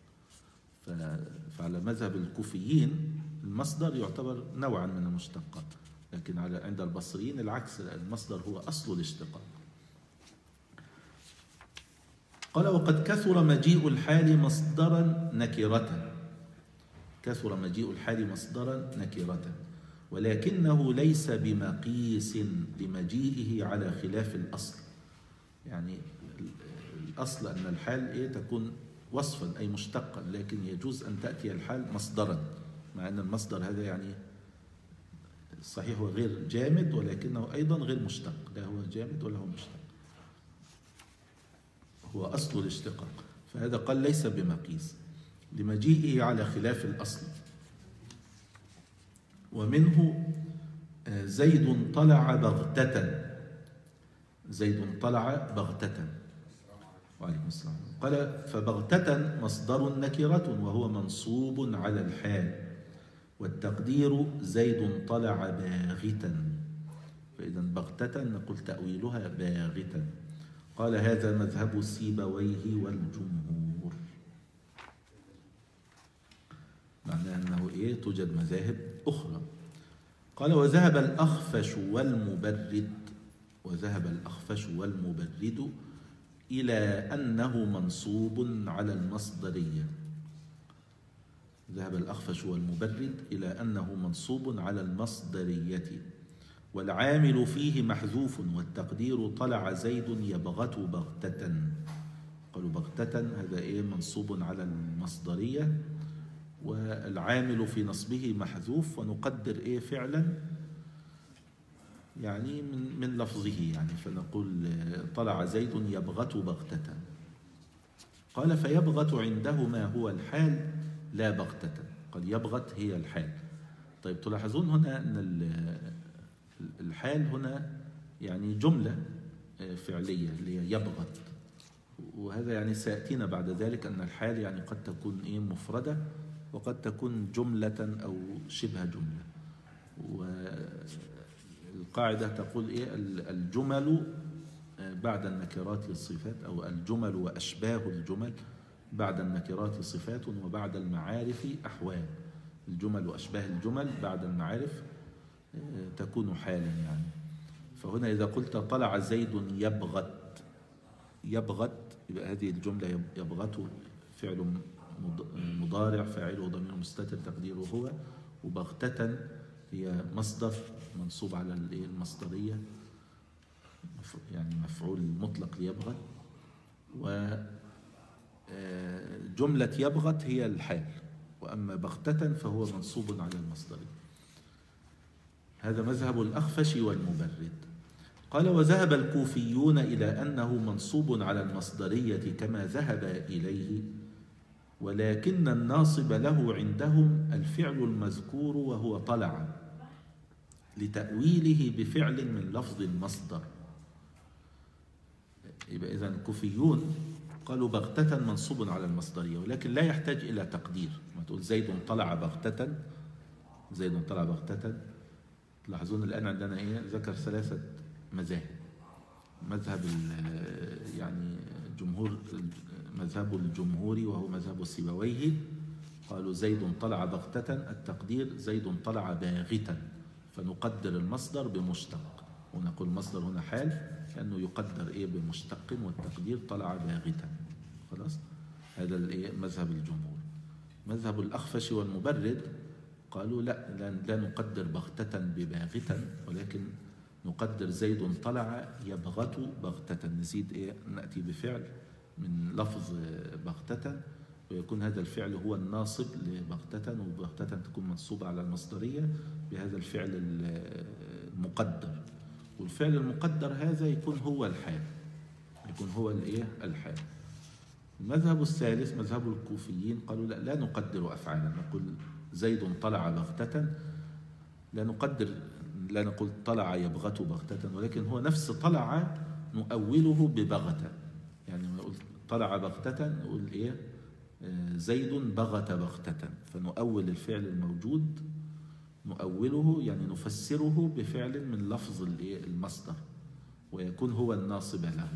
فعلى مذهب الكوفيين المصدر يعتبر نوعا من المشتقات، لكن عند البصريين العكس، المصدر هو أصل الاشتقاق. قال وقد كثر مجيء الحال مصدرا نكرة. كثر مجيء الحال مصدرا نكرة، ولكنه ليس بمقيس لمجيئه على خلاف الأصل. يعني الأصل أن الحال إيه؟ تكون وصفا أي مشتقا، لكن يجوز أن تأتي الحال مصدرا، مع أن المصدر هذا يعني صحيح هو غير جامد، ولكنه أيضا غير مشتق، لا هو جامد ولا هو مشتق، هو أصل الاشتقاق. فهذا قال ليس بمقيس لمجيئه على خلاف الأصل. ومنه زيد طلع بغتة. زيد طلع بغتة. وعليكم السلام. قال فبغتة مصدر نكرة وهو منصوب على الحال، والتقدير زيد طلع باغتا. فإذا بغتة نقول تأويلها باغتا. قال هذا مذهب سيبويه والجمهور. معناه أنه إيه؟ توجد مذاهب أخرى. قال وذهب الأخفش والمبرد، وذهب الأخفش والمبرد إلى أنه منصوب على المصدرية. ذهب الأخفش والمبرد إلى أنه منصوب على المصدرية، والعامل فيه محذوف، والتقدير طلع زيد يبغت بغتة. قالوا بغتة هذا إيه؟ منصوب على المصدرية، والعامل في نصبه محذوف، ونقدر إيه؟ فعلا يعني من لفظه، يعني فنقول طلع زيد يبغت بغتة. قال فيبغت عندهما هو الحال لا بغتة. قال يبغت هي الحال. طيب تلاحظون هنا أن الحال هنا يعني جملة فعلية اللي هي يبغت، وهذا يعني سيأتينا بعد ذلك أن الحال يعني قد تكون إيه؟ مفردة وقد تكون جملة أو شبه جملة. والقاعدة تقول إيه؟ الجمل بعد النكرات الصفات، أو الجمل وأشباه الجمل بعد النكرات صفات وبعد المعارف أحوال. الجمل وأشباه الجمل بعد المعارف تكون حالا يعني. فهنا إذا قلت طلع زيد يبغت، يبغت، يبقى هذه الجملة يبغت فعل مضارع فاعله ضمير مستتر تقديره هو، وبغتة هي مصدر منصوب على المصدرية يعني مفعول مطلق ليبغت، وجملة يبغت هي الحال، وأما بغتة فهو منصوب على المصدرية. هذا مذهب الأخفش والمبرد. قال وذهب الكوفيون إلى أنه منصوب على المصدرية كما ذهب إليه، ولكن الناصب له عندهم الفعل المذكور وهو طلع، لتأويله بفعل من لفظ المصدر. يبقى إذن الكوفيون قالوا بغتة منصوب على المصدرية، ولكن لا يحتاج إلى تقدير. ما تقول زيد طلع بغتة، زيد طلع بغتة. تلاحظون الآن عندنا إيه؟ ذكر 3 مذاهب. مذهب يعني جمهور، مذهب الجمهور وهو مذهب سيبويه، قالوا زيد طلع بغتة، التقدير زيد طلع باغتا، فنقدر المصدر بمشتق، ونقول المصدر هنا حال لأنه يقدر إيه بمشتق، والتقدير طلع باغتا. خلاص، هذا الإيه مذهب الجمهور. مذهب الأخفش والمبرد قالوا لا نقدر بغتة بباغتا، ولكن نقدر زيد طلع يبغت بغتة، نزيد إيه نأتي بفعل من لفظ بغتة، ويكون هذا الفعل هو الناصب لبغتة، وبغتة تكون منصوبة على المصدرية بهذا الفعل المقدر، والفعل المقدر هذا يكون هو الحال، يكون هو الإيه الحال. المذهب الثالث مذهب الكوفيين قالوا لا نقدر أفعالا، نقول زيد طلع بغتة، لا نقدر، لا نقول طلع يبغت بغتة، ولكن هو نفس طلع نؤوله ببغتة. يعني نقول طلع بغتة نقول إيه زيد بغت بغتة، فنؤول الفعل الموجود، نؤوله يعني نفسره بفعل من لفظ المصدر، ويكون هو الناصب له.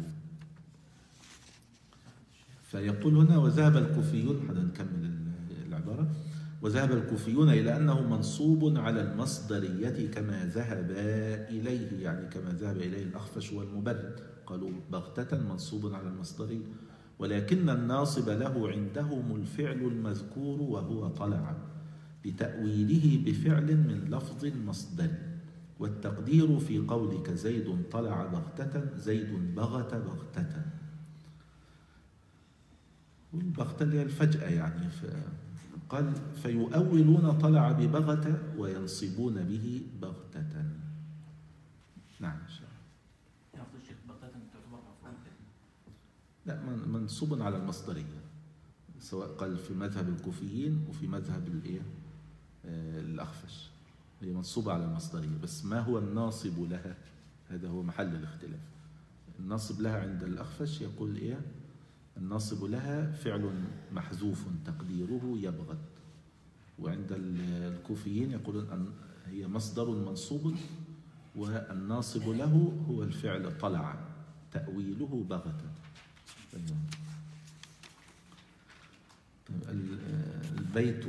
فيقول هنا وذهب الكوفيون، هنكمل العبارة، وذهب الكوفيون إلى أنه منصوب على المصدرية كما ذهب إليه، يعني كما ذهب إليه الأخفش والمبرد، قالوا بغتة منصوب على المصدرية، ولكن الناصب له عندهم الفعل المذكور وهو طلع، لتأويله بفعل من لفظ مصدر، والتقدير في قولك زيد طلع بغتة زيد بغت بغتة. والبغتة هي الفجأة يعني. قال فيؤولون طلع ببغتة وينصبون به بغتة. نعم إن شاء الله. الشيخ بغتة تعتبر مفعول؟ لا، منصوب على المصدرية، سواء قال في مذهب الكوفيين وفي مذهب الأخفش، هي منصوبة على المصدرية، بس ما هو الناصب لها هذا هو محل الاختلاف. الناصب لها عند الأخفش يقول إيه؟ الناصب لها فعل محذوف تقديره يبغت، وعند الكوفيين يقولون أن هي مصدر منصوب، والناصب له هو الفعل طلع تأويله بغت. البيت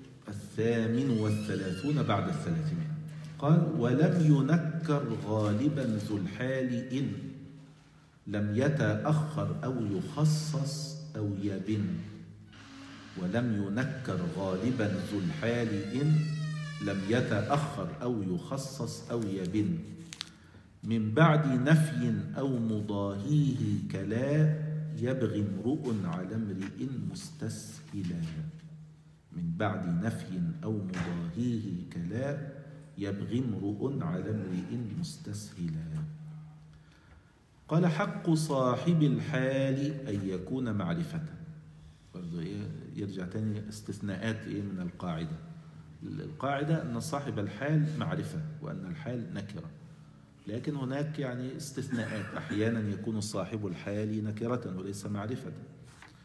38 بعد 300 قال ولم ينكر غالبا ذو الحال إن لم يتأخر أو يخصص أو يبن. ولم ينكر غالبا ذو الحال إن لم يتأخر أو يخصص أو يبن، من بعد نفي أو مضاهيه كلا يبغي امرؤ على امرئ مستسهلا. من بعد نفي أو مضاهيه كلا يبغي امرؤ على امرئ مستسهلا. قال حق صاحب الحال أن يكون معرفة. برضو يرجع تاني استثناءات من القاعدة. القاعدة أن صاحب الحال معرفة وأن الحال نكرة، لكن هناك يعني استثناءات، أحيانا يكون صاحب الحال نكرة وليس معرفة.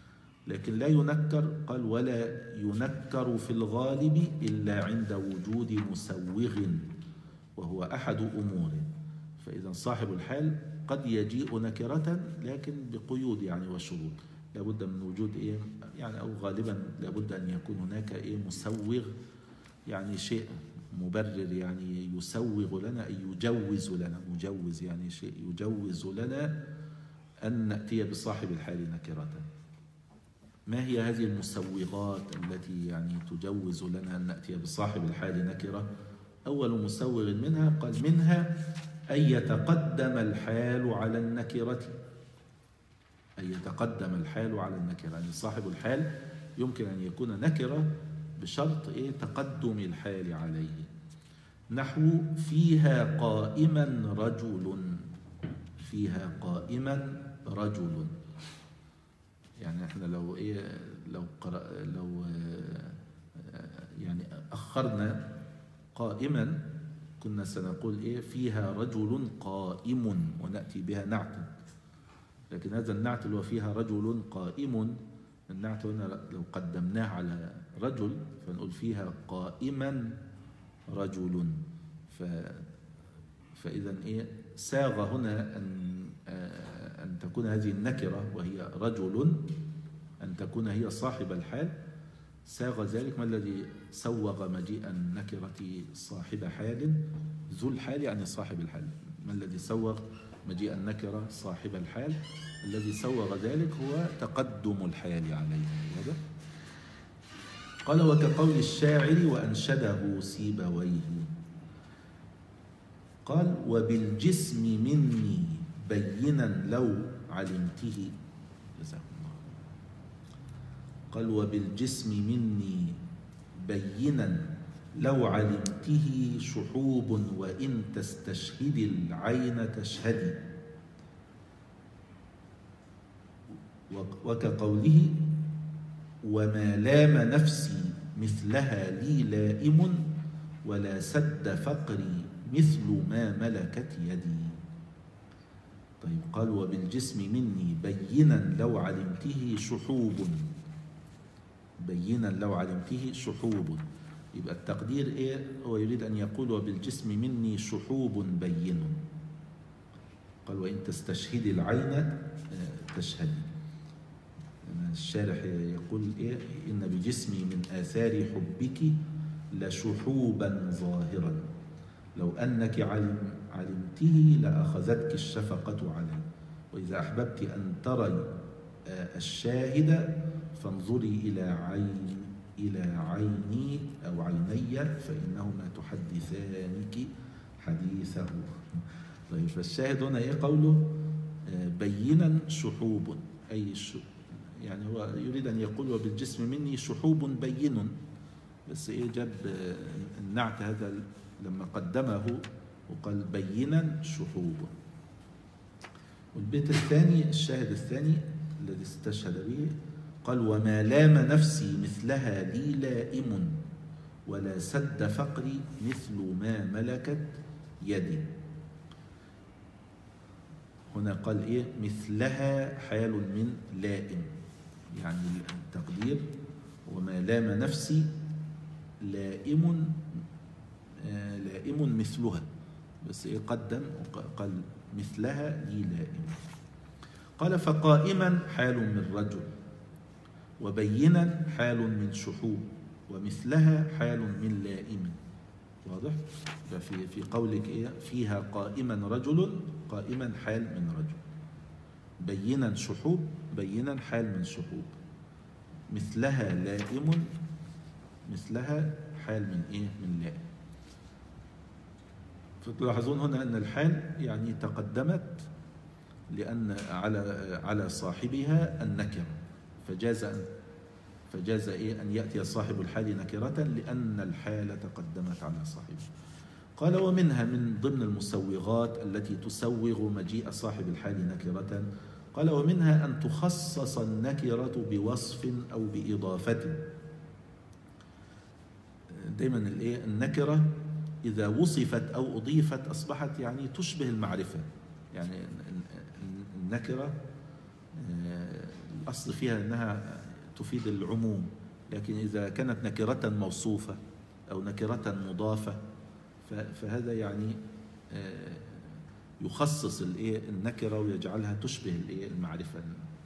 لكن لا ينكر، قال ولا ينكر في الغالب إلا عند وجود مسوغ وهو أحد أموره. فإذا صاحب الحال قد يجيء نكرة لكن بقيود يعني وشروط، لابد من وجود يعني أو غالبا لابد أن يكون هناك مسوغ، يعني شيء مبرر، يعني يسوغ لنا أي يجوز لنا، مجوز يعني شيء يجوز لنا أن نأتي بصاحب الحال نكرة. ما هي هذه المسوغات التي يعني تجوز لنا أن نأتي بصاحب الحال نكرة؟ أول مسوغ منها قال منها أن يتقدم الحال على النكرة، أن يتقدم الحال على النكرة، يعني صاحب الحال يمكن أن يكون نكرة بشرط تقدم الحال عليه. نحو فيها قائما رجل، فيها قائما رجل، يعني احنا لو لو يعني أخرنا قائما كنا سنقول فيها رجل قائم ونأتي بها نعتا، لكن هذا النعت اللي هو فيها رجل قائم، النعت هنا لو قدمناه على رجل فنقول فيها قائما رجل. فإذا ساغ هنا أن تكون هذه النكرة وهي رجل أن تكون هي صاحب الحال، ساغ ذلك. ما الذي سوغ مجيء النكرة صاحب حال؟ ذو الحال يعني صاحب الحال. ما الذي سوغ مجيء النكرة صاحب الحال؟ الذي سوغ ذلك هو تقدم الحال عليه. هذا قال وكقول الشاعر وأنشده سيبويه، قال وبالجسم مني بينا لو علمته، جزاكم الله. قال وبالجسم مني بينا لو علمته شحوب وإن تستشهد العين تشهدي. وكقوله وما لام نفسي مثلها لي لائم ولا سد فقري مثل ما ملكت يدي. طيب قال وبالجسم مني بينا لو علمته شحوب، بينا لو علمته شحوب، يبقى التقدير هو يريد أن يقول وبالجسم مني شحوب بين. قال وإن تستشهد العين تشهدي. الشارح يقول إن بجسمي من آثار حبك لشحوبا ظاهرا لو أنك علمته لأخذتك الشفقة عليه، وإذا أحببت أن تري الشاهد فانظري إلى عيني أو عيني فإنهما تحدثانك حديثه. طيب فالشاهد هنا قوله بينا شحوب، أي يعني هو يريد أن يقول وبالجسم مني شحوب بين، بس جاب النعت هذا لما قدمه وقال بينا شحوب. والبيت الثاني الشاهد الثاني الذي استشهد به قال وما لام نفسي مثلها لي لائم ولا سد فقري مثل ما ملكت يدي. هنا قال مثلها حال من لائم، يعني التقدير وما لام نفسي لائم مثلها، بس قدم وقال مثلها لي لائم. قال فقائما حال من رجل وبينا حال من شحوب ومثلها حال من لائم. واضح؟ في قولك فيها قائما رجل، قائما حال من رجل، بينا شحوب، بينا حال من شحوب، مثلها لائم، مثلها حال من من لائم. فتلاحظون هنا أن الحال يعني تقدمت لأن على صاحبها النكرة، فجاز أن يأتي صاحب الحال نكرة لأن الحال تقدمت على صاحبه. قال ومنها من ضمن المسوغات التي تسوغ مجيء صاحب الحال نكرة، قال ومنها أن تخصص النكرة بوصف أو بإضافة. دائما النكرة إذا وصفت أو أضيفت أصبحت يعني تشبه المعرفة. يعني النكرة الأصل فيها أنها تفيد العموم، لكن إذا كانت نكرة موصوفة أو نكرة مضافة فهذا يعني يخصص النكرة ويجعلها تشبه المعرفة.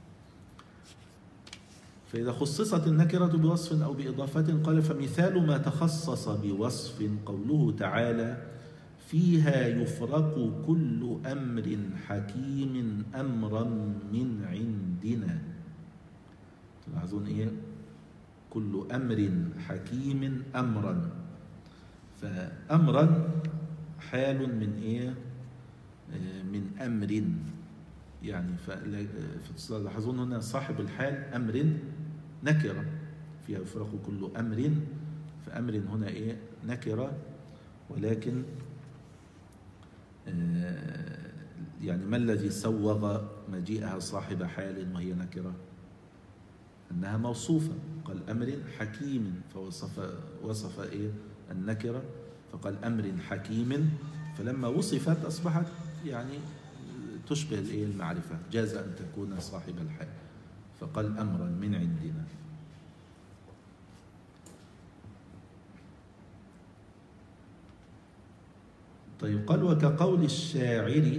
فإذا خصصت النكرة بوصف أو بإضافة قال فمثال ما تخصص بوصف قوله تعالى فيها يفرق كل أمر حكيم أمرا من عندنا. تلاحظون كل أمر حكيم أمرا، فأمرا حال من من أمر، يعني فتلاحظون هنا صاحب الحال أمر نكرة، فيها يفرق كل أمر، فأمر هنا نكرة، ولكن يعني ما الذي سوغ مجيئها صاحب حال وهي نكرة؟ أنها موصوفة، قال أمر حكيم فوصف النكرة، فقال أمر حكيم، فلما وصفت أصبحت يعني تشبه المعرفة، جاز أن تكون صاحب الحال، فقال أمرا من عندنا. طيب قال وكقول الشاعر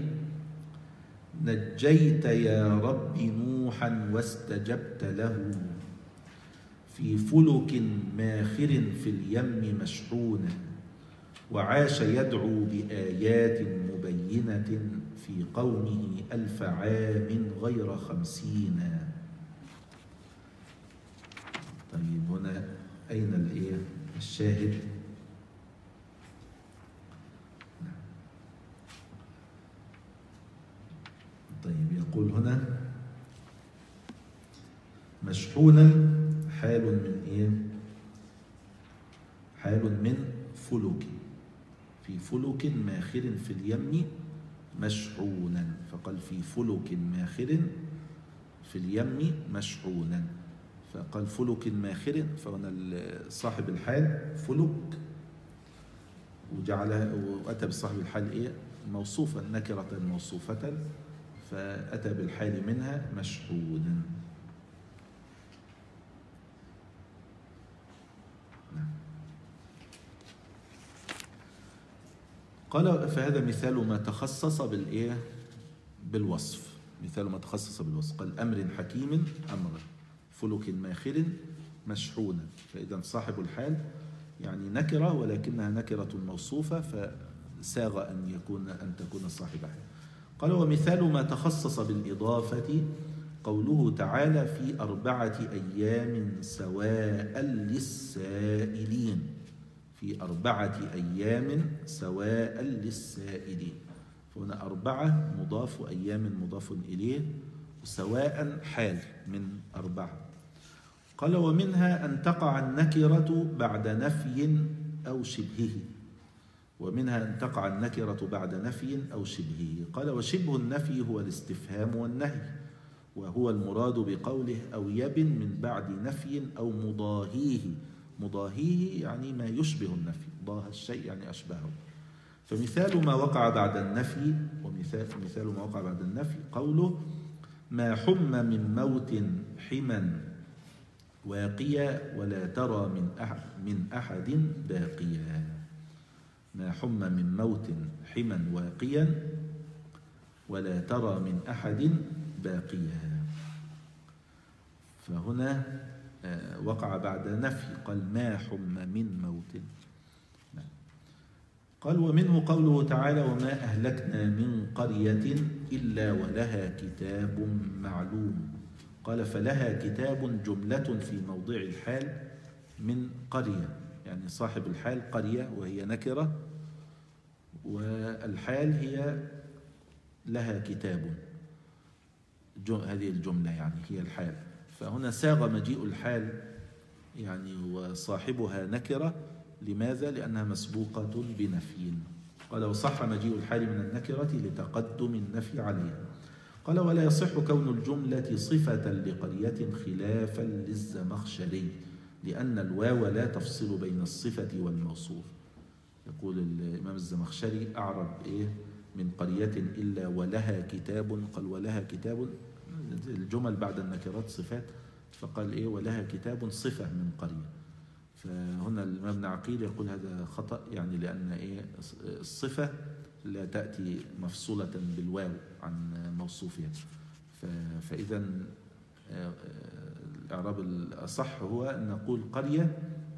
نجيت يا رب نوحا واستجبت له في فلك ماخر في اليم مشحونا وعاش يدعو بآيات مبينة في قومه 1000 عام غير 50. طيب هنا أين الشاهد؟ طيب يقول هنا مشحونا حال من حال من فلك، في فلك ماخر في اليم مشحونا، فقال في فلك ماخر في اليم مشحونا، فقال فلك ماخر، فهنا صاحب الحال فلك وجعلها وأتى بصاحب الحال موصوفا نكرة موصوفة، فأتى بالحال منها مشحونا. قال فهذا مثال ما تخصص بالوصف، مثال ما تخصص بالوصف، قال أمر حكيم أمر فلك ماخر مشحونا، فإذا صاحب الحال يعني نكرة ولكنها نكرة موصوفة، فساغ أن تكون صاحب حال. قال ومثال ما تخصص بالإضافة قوله تعالى في 4 أيام سواء للسائلين، في 4 أيام سواء للسائلين، فهنا 4 مضاف وأيام مضاف إليه وسواء حال من 4. قال ومنها أن تقع النكرة بعد نفي أو شبهه، ومنها أن تقع النكرة بعد نفي أو شبهه. قال وشبه النفي هو الاستفهام والنهي، وهو المراد بقوله أو يب من بعد نفي أو مضاهيه، مضاهيه يعني ما يشبه النفي، ضاه الشيء يعني أشبهه. فمثال ما وقع بعد النفي، ومثال ما وقع بعد النفي قوله ما حم من موت حما واقيا ولا ترى من أحد باقيا، ما حم من موت حما واقيا ولا ترى من أحد باقيا، فهنا وقع بعد نفي، قال ما حم من موت. قال ومنه قوله تعالى وما أهلكنا من قرية إلا ولها كتاب معلوم. قال فلها كتاب جملة في موضع الحال من قرية، يعني صاحب الحال قرية وهي نكرة، والحال هي لها كتاب، هذه الجملة يعني هي الحال، فهنا ساغ مجيء الحال يعني وصاحبها نكرة. لماذا؟ لأنها مسبوقة بنفي. قال وصح مجيء الحال من النكرة لتقدم النفي عليها. قال ولا يصح كون الجملة صفة لقرية خلافا للزمخشري، لأن الواو لا تفصل بين الصفة والموصوف. يقول الإمام الزمخشري أعرب من قرية إلا ولها كتاب، قال ولها كتاب، الجمل بعد النكرات صفات فقال إيه ولها كتاب صفة من قرية. فهنا الإمام ابن عقيل يقول هذا خطأ، يعني لأن إيه الصفة لا تأتي مفصولة بالواو عن موصوفها. فإذا الإعراب الأصح هو أن نقول قرية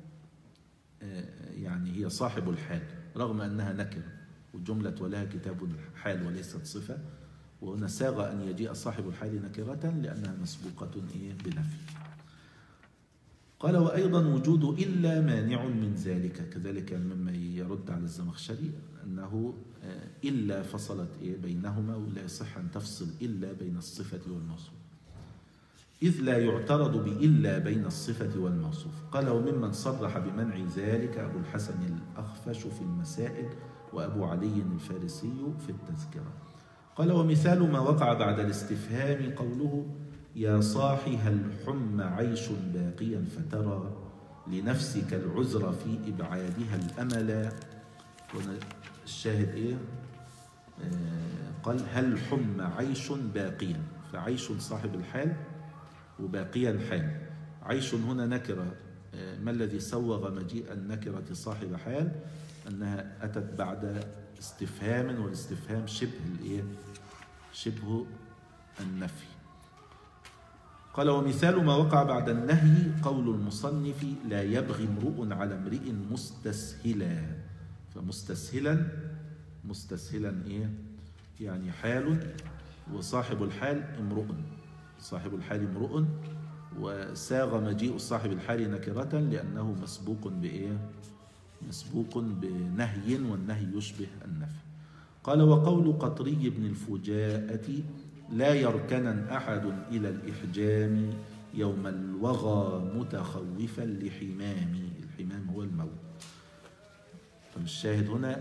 يعني هي صاحب الحال رغم أنها نكرة، والجملة ولها كتاب حال وليست صفة، وهنا ساغ أن يجيء صاحب الحال نكرة لأنها مسبوقة بنفي. قال وأيضا وجود إلا مانع من ذلك، كذلك مما يرد على الزمخشري أنه إلا فصلت بينهما، ولا يصح أن تفصل إلا بين الصفة والموصوف، إذ لا يعترض بإلا بين الصفة والموصوف. قال وممن صرح بمنع ذلك أبو الحسن الأخفش في المسائل، وأبو علي الفارسي في التذكرة. قال ومثال ما وقع بعد الاستفهام قوله يا صاحي هل حم عيش باقيا فترى لنفسك العذر في إبعادها الأمل. الشاهد قال هل حم عيش باقيا، فعيش صاحب الحال وباقيا حال. عيش هنا نكرة، ما الذي سوغ مجيء النكرة صاحب حال؟ أنها أتت بعد استفهام، والاستفهام شبه النفي. قال ومثال ما وقع بعد النهي قول المصنف لا يبغي امرؤ على امرئ مستسهلا. فمستسهلا يعني حال، وصاحب الحال امرؤ، صاحب الحال امرؤ، وساغ مجيء صاحب الحال نكرة لأنه مسبوق بنهي، والنهي يشبه النفي. قال وقول قطري بن الفجاءة لا يركنن أحد إلى الإحجام يوم الوغى متخوفا لحمام. الحمام هو الموت. فالشاهد هنا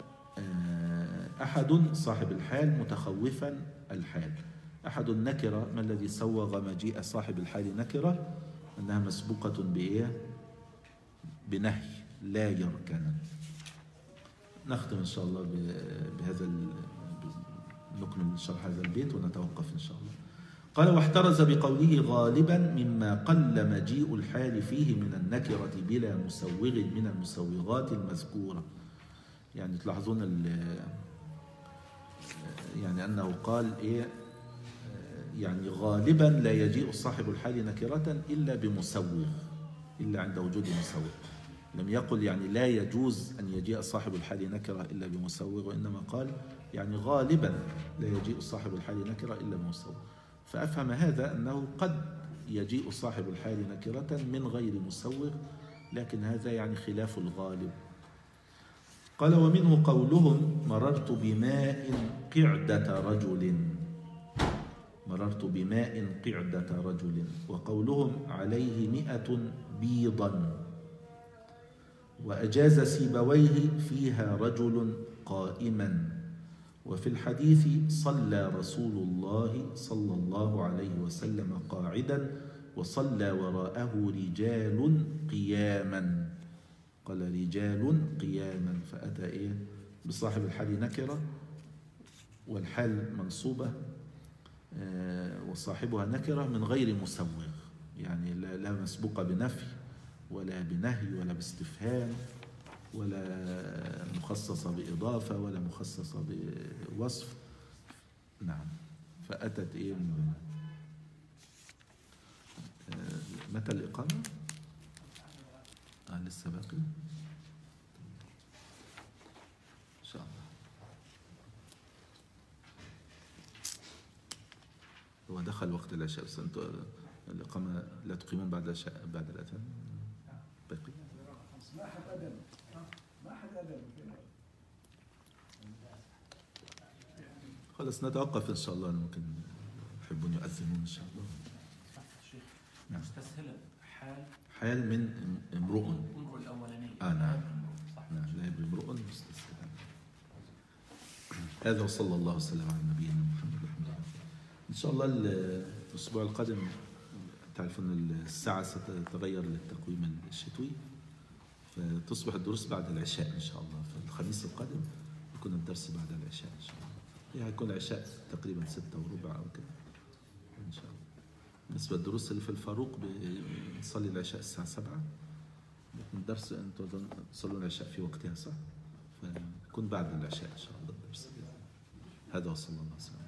أحد صاحب الحال متخوفا الحال. أحد النكرة، ما الذي سوغ مجيء صاحب الحال نكرة؟ أنها مسبوقة بنهي لا يركنن. نختم إن شاء الله بهذا، نكمل شرح هذا البيت ونتوقف إن شاء الله. قال واحترز بقوله غالبا مما قل مجيء الحال فيه من النكرة بلا مسوغ من المسوغات المذكورة. يعني تلاحظون يعني أنه قال يعني غالبا لا يجيء صاحب الحال نكرة إلا بمسوغ، إلا عند وجود مسوغ. لم يقل يعني لا يجوز أن يجيء صاحب الحال نكرة إلا بمسوغ، وإنما قال يعني غالبا لا يجيء صاحب الحال نكرة إلا بمسوغ. فأفهم هذا أنه قد يجيء صاحب الحال نكرة من غير مسوغ، لكن هذا يعني خلاف الغالب. قال ومنه قولهم مررت بماء قعدة رجل، مررت بماء قعدة رجل، وقولهم عليه 100 بيضا، وأجاز سيبويه فيها رجل قائما. وفي الحديث صلى رسول الله صلى الله عليه وسلم قاعدا وصلى وراءه رجال قياما. قال رجال قياما، فأتى بصاحب الحال نكرة والحال منصوبة وصاحبها نكرة من غير مسوغ، يعني لا مسبوقة بنفي ولا بنهي ولا باستفهام ولا مخصصة بإضافة ولا مخصصة بوصف. نعم. فأتت متى الإقامة؟ لسه باقي إن شاء الله. هو دخل وقت العشاء، بس أنتم الإقامة لا تقيمون بعد العشاء بعد الأذان؟ باقي؟ ما أحد أذن، ما أحد أذن. خلاص نتوقف إن شاء الله، ممكن يحبون يؤذنون إن شاء الله. نعم. مستسهلا حال من امرؤ. الأولاني. نعم. نعم لا يبغي امرؤ مستسهلا. هذا وصلى الله وسلم على نبينا محمد رحمه الله. إن شاء الله الأسبوع القادم تعرفون الساعة ستتغير للتقويم الشتوي، فتصبح الدروس بعد العشاء إن شاء الله. فالخميس القادم يكون الدرس بعد العشاء إن شاء الله، يعني يكون العشاء تقريبا 6:15 أو كذا إن شاء الله. بالنسبة للدروس اللي في الفاروق بنصلي العشاء الساعة 7. الدرس أنتوا تصلوا العشاء في وقتها صح؟ فيكون بعد العشاء إن شاء الله الدرس. هذا وصلى الله عليه وسلم.